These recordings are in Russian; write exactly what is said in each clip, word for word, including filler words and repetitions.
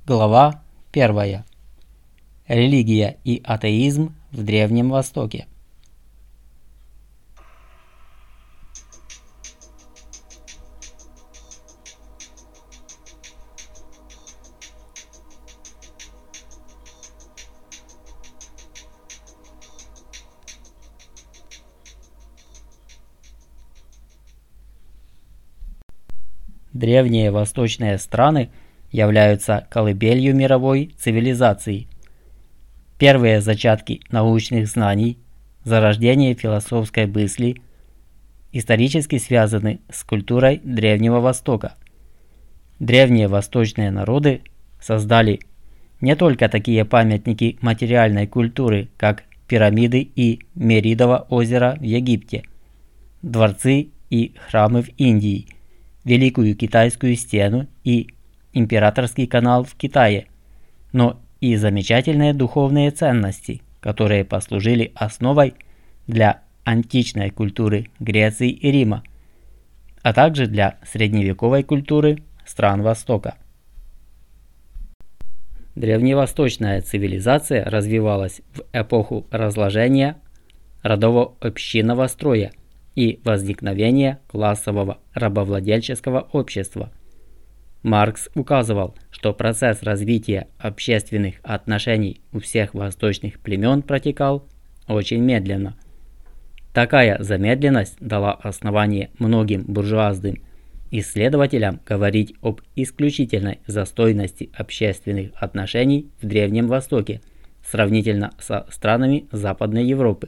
Глава первая. Религия и атеизм в Древнем Востоке. Древние восточные страны являются колыбелью мировой цивилизации. Первые зачатки научных знаний, зарождение философской мысли исторически связаны с культурой Древнего Востока. Древние восточные народы создали не только такие памятники материальной культуры, как пирамиды и Меридово озеро в Египте, дворцы и храмы в Индии, Великую Китайскую стену и Императорский канал в Китае, но и замечательные духовные ценности, которые послужили основой для античной культуры Греции и Рима, а также для средневековой культуры стран Востока. Древневосточная цивилизация развивалась в эпоху разложения родово-общинного строя и возникновения классового рабовладельческого общества. Маркс указывал, что процесс развития общественных отношений у всех восточных племен протекал очень медленно. Такая замедленность дала основание многим буржуазным исследователям говорить об исключительной застойности общественных отношений в Древнем Востоке сравнительно со странами Западной Европы.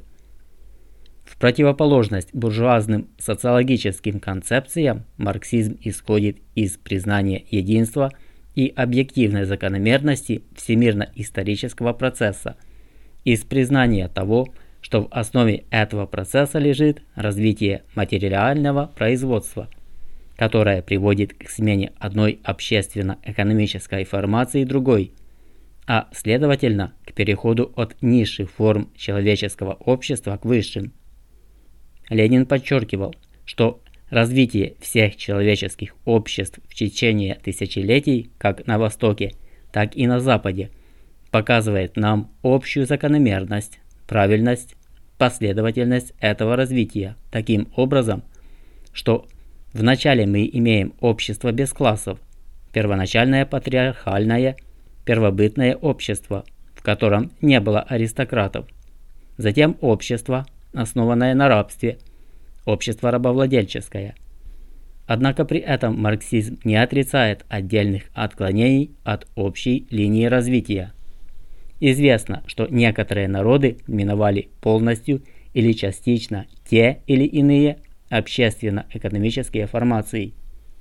В противоположность буржуазным социологическим концепциям марксизм исходит из признания единства и объективной закономерности всемирно-исторического процесса, из признания того, что в основе этого процесса лежит развитие материального производства, которое приводит к смене одной общественно-экономической формации другой, а следовательно к переходу от низших форм человеческого общества к высшим. Ленин подчеркивал, что развитие всех человеческих обществ в течение тысячелетий как на Востоке, так и на Западе показывает нам общую закономерность, правильность, последовательность этого развития таким образом, что вначале мы имеем общество без классов, первоначальное патриархальное, первобытное общество, в котором не было аристократов, затем общество, основанное на рабстве, общество рабовладельческое. Однако при этом марксизм не отрицает отдельных отклонений от общей линии развития. Известно, что некоторые народы миновали полностью или частично те или иные общественно-экономические формации.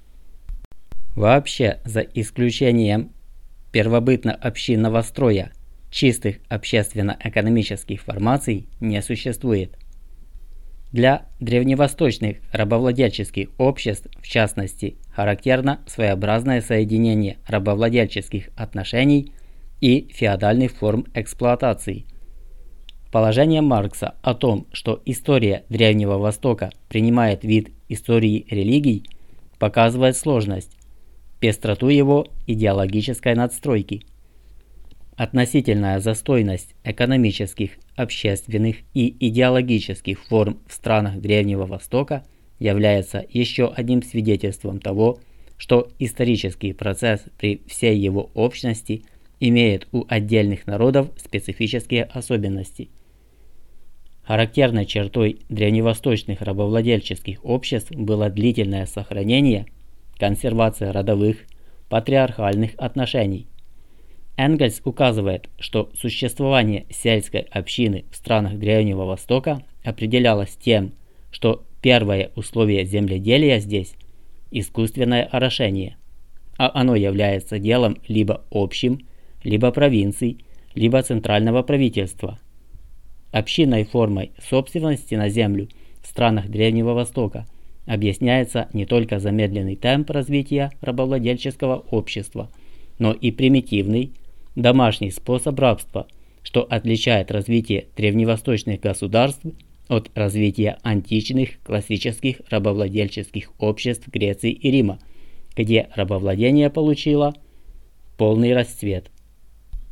Вообще, за исключением первобытно-общинного строя, чистых общественно-экономических формаций не существует. Для древневосточных рабовладельческих обществ, в частности, характерно своеобразное соединение рабовладельческих отношений и феодальных форм эксплуатации. Положение Маркса о том, что история Древнего Востока принимает вид истории религий, показывает сложность, пестроту его идеологической надстройки. Относительная застойность экономических, общественных и идеологических форм в странах Древнего Востока является еще одним свидетельством того, что исторический процесс при всей его общности имеет у отдельных народов специфические особенности. Характерной чертой древневосточных рабовладельческих обществ было длительное сохранение, консервация родовых, патриархальных отношений. Энгельс указывает, что существование сельской общины в странах Древнего Востока определялось тем, что первое условие земледелия здесь – искусственное орошение, а оно является делом либо общим, либо провинций, либо центрального правительства. Общинной формой собственности на землю в странах Древнего Востока объясняется не только замедленный темп развития рабовладельческого общества, но и примитивный, домашний способ рабства, что отличает развитие древневосточных государств от развития античных классических рабовладельческих обществ Греции и Рима, где рабовладение получило полный расцвет.